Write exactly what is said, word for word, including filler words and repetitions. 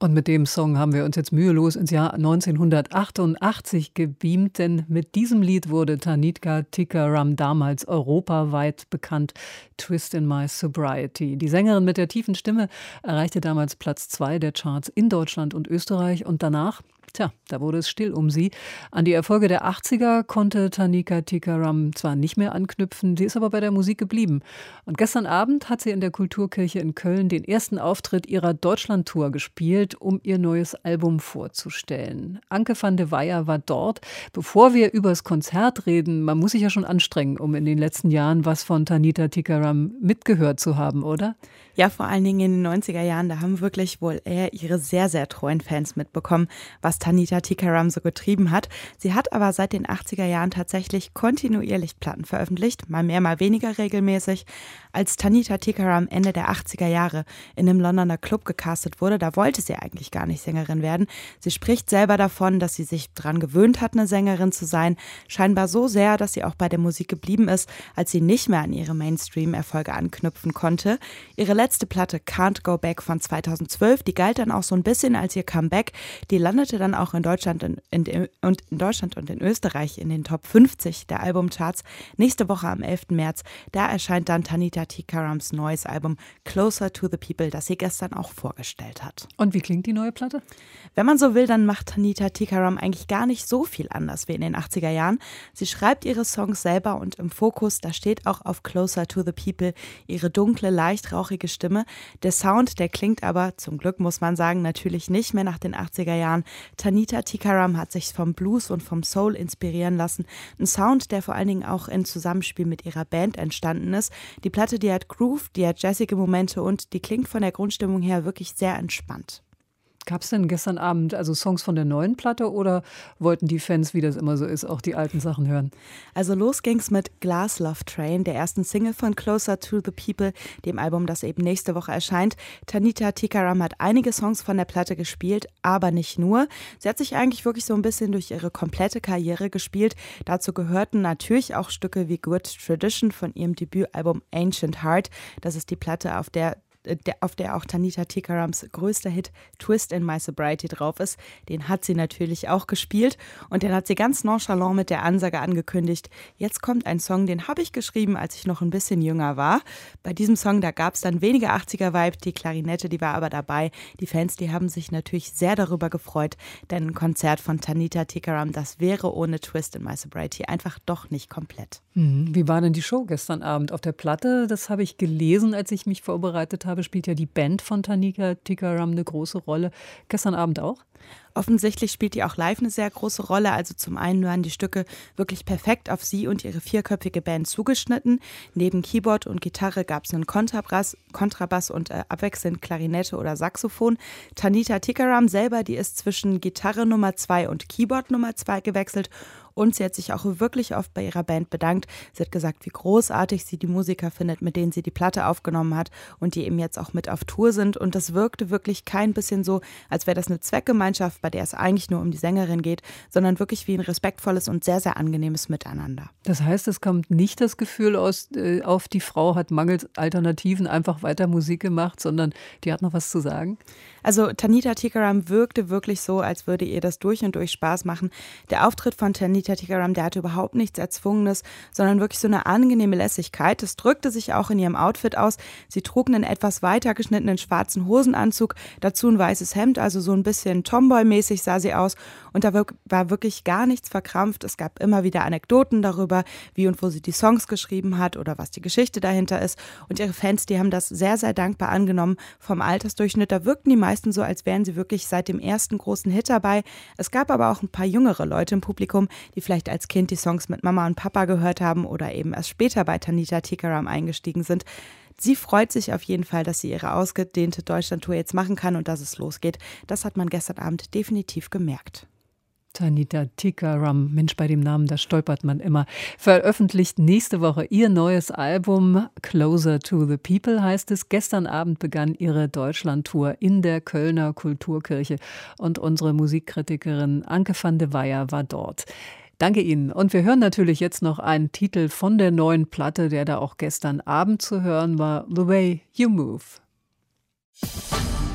Und mit dem Song haben wir uns jetzt mühelos ins Jahr neunzehnhundertachtundachtzig gebeamt, denn mit diesem Lied wurde Tanika Tikaram damals europaweit bekannt. Twist in My Sobriety. Die Sängerin mit der tiefen Stimme erreichte damals Platz zwei der Charts in Deutschland und Österreich und danach, tja, da wurde es still um sie. An die Erfolge der achtziger konnte Tanika Tikaram zwar nicht mehr anknüpfen, sie ist aber bei der Musik geblieben. Und gestern Abend hat sie in der Kulturkirche in Köln den ersten Auftritt ihrer Deutschlandtour gespielt, um ihr neues Album vorzustellen. Anke van de Weyer war dort. Bevor wir über das Konzert reden, man muss sich ja schon anstrengen, um in den letzten Jahren was von Tanika Tikaram mitgehört zu haben, oder? Ja, vor allen Dingen in den neunziger Jahren, da haben wirklich wohl eher ihre sehr, sehr treuen Fans mitbekommen, was Tanika Tikaram so getrieben hat. Sie hat aber seit den achtziger Jahren tatsächlich kontinuierlich Platten veröffentlicht, mal mehr, mal weniger regelmäßig. Als Tanika Tikaram Ende der achtziger Jahre in einem Londoner Club gecastet wurde, da wollte sie eigentlich gar nicht Sängerin werden. Sie spricht selber davon, dass sie sich daran gewöhnt hat, eine Sängerin zu sein. Scheinbar so sehr, dass sie auch bei der Musik geblieben ist, als sie nicht mehr an ihre Mainstream-Erfolge anknüpfen konnte. Ihre letzte Platte Can't Go Back von zweitausendzwölf, die galt dann auch so ein bisschen als ihr Comeback. Die landete dann auch in Deutschland in, in, und in Deutschland und in Österreich in den Top fünfzig der Albumcharts. Nächste Woche am elften März, da erscheint dann Tanika Tikarams neues Album Closer to the People, das sie gestern auch vorgestellt hat. Und wie klingt die neue Platte? Wenn man so will, dann macht Tanika Tikaram eigentlich gar nicht so viel anders wie in den achtziger Jahren. Sie schreibt ihre Songs selber und im Fokus, da steht auch auf Closer to the People ihre dunkle, leicht rauchige Stimme. Der Sound, der klingt aber, zum Glück muss man sagen, natürlich nicht mehr nach den achtziger Jahren. Tanika Tikaram hat sich vom Blues und vom Soul inspirieren lassen. Ein Sound, der vor allen Dingen auch in Zusammenspiel mit ihrer Band entstanden ist. Die Platte, die hat Groove, die hat jazzige Momente und die klingt von der Grundstimmung her wirklich sehr entspannt. Gab es denn gestern Abend also Songs von der neuen Platte oder wollten die Fans, wie das immer so ist, auch die alten Sachen hören? Also los ging's mit Glass Love Train, der ersten Single von Closer to the People, dem Album, das eben nächste Woche erscheint. Tanika Tikaram hat einige Songs von der Platte gespielt, aber nicht nur. Sie hat sich eigentlich wirklich so ein bisschen durch ihre komplette Karriere gespielt. Dazu gehörten natürlich auch Stücke wie Good Tradition von ihrem Debütalbum Ancient Heart. Das ist die Platte, auf der Der, auf der auch Tanika Tikarams größter Hit Twist in My Sobriety drauf ist. Den hat sie natürlich auch gespielt und den hat sie ganz nonchalant mit der Ansage angekündigt. Jetzt kommt ein Song, den habe ich geschrieben, als ich noch ein bisschen jünger war. Bei diesem Song, da gab es dann weniger achtziger-Vibe, die Klarinette, die war aber dabei. Die Fans, die haben sich natürlich sehr darüber gefreut, denn ein Konzert von Tanika Tikaram, das wäre ohne Twist in My Sobriety einfach doch nicht komplett. Hm, wie war denn die Show gestern Abend auf der Platte? Das habe ich gelesen, als ich mich vorbereitet habe. Spielt ja die Band von Tanika Tikaram eine große Rolle. Gestern Abend auch? Offensichtlich spielt die auch live eine sehr große Rolle. Also zum einen waren die Stücke wirklich perfekt auf sie und ihre vierköpfige Band zugeschnitten. Neben Keyboard und Gitarre gab es einen Kontrabass, Kontrabass und äh, abwechselnd Klarinette oder Saxophon. Tanika Tikaram selber, die ist zwischen Gitarre Nummer zwei und Keyboard Nummer zwei gewechselt. Und sie hat sich auch wirklich oft bei ihrer Band bedankt. Sie hat gesagt, wie großartig sie die Musiker findet, mit denen sie die Platte aufgenommen hat und die eben jetzt auch mit auf Tour sind. Und das wirkte wirklich kein bisschen so, als wäre das eine Zweckgemeinschaft, bei der es eigentlich nur um die Sängerin geht, sondern wirklich wie ein respektvolles und sehr, sehr angenehmes Miteinander. Das heißt, es kommt nicht das Gefühl aus, äh, auf, die Frau hat mangels Alternativen einfach weiter Musik gemacht, sondern die hat noch was zu sagen? Also Tanika Tikaram wirkte wirklich so, als würde ihr das durch und durch Spaß machen. Der Auftritt von Tanika Tikaram, der hatte überhaupt nichts Erzwungenes, sondern wirklich so eine angenehme Lässigkeit. Das drückte sich auch in ihrem Outfit aus. Sie trug einen etwas weiter geschnittenen schwarzen Hosenanzug, dazu ein weißes Hemd, also so ein bisschen Tomboy-mäßig sah sie aus. Und da war wirklich gar nichts verkrampft. Es gab immer wieder Anekdoten darüber, wie und wo sie die Songs geschrieben hat oder was die Geschichte dahinter ist. Und ihre Fans, die haben das sehr, sehr dankbar angenommen. Vom Altersdurchschnitt, da wirkten die meisten so, als wären sie wirklich seit dem ersten großen Hit dabei. Es gab aber auch ein paar jüngere Leute im Publikum, die vielleicht als Kind die Songs mit Mama und Papa gehört haben oder eben erst später bei Tanika Tikaram eingestiegen sind. Sie freut sich auf jeden Fall, dass sie ihre ausgedehnte Deutschlandtour jetzt machen kann und dass es losgeht. Das hat man gestern Abend definitiv gemerkt. Tanika Tikaram, Mensch, bei dem Namen, da stolpert man immer, veröffentlicht nächste Woche ihr neues Album Closer to the People, heißt es. Gestern Abend begann ihre Deutschlandtour in der Kölner Kulturkirche und unsere Musikkritikerin Anke van de Weyer war dort. Danke Ihnen. Und wir hören natürlich jetzt noch einen Titel von der neuen Platte, der da auch gestern Abend zu hören war, The Way You Move.